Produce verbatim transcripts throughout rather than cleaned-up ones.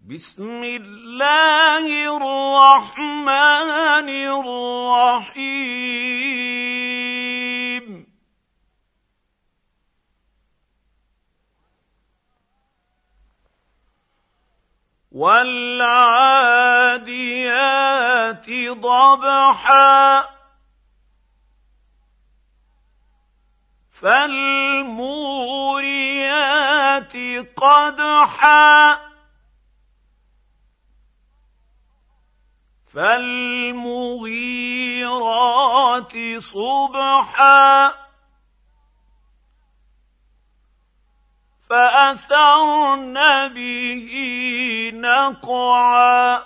بسم الله الرحمن الرحيم والعاديات ضبحا فالموريات قدحا فالمغيرات صبحا فأثرن به نقعا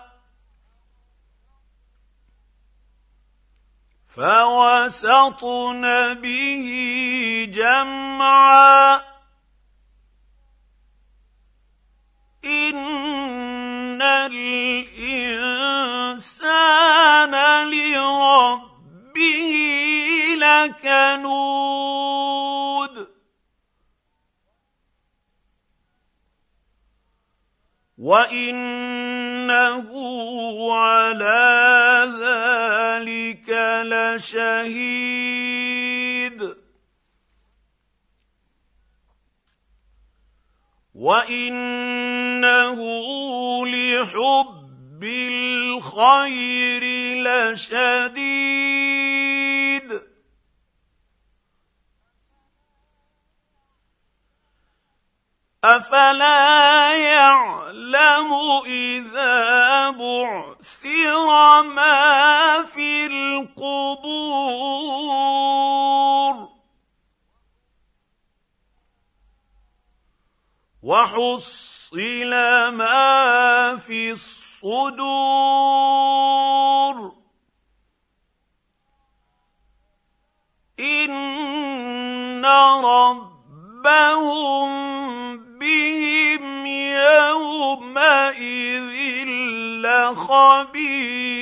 فوسطن به جمعا إن الإنسان لربه لكنود وإنه على ذلك لشهيد وإنه لحب الخير لشديد أفلا يعلم إذا بعثر ما في القبور وحصل ما في الصدور إن ربهم بهم يومئذ لخبير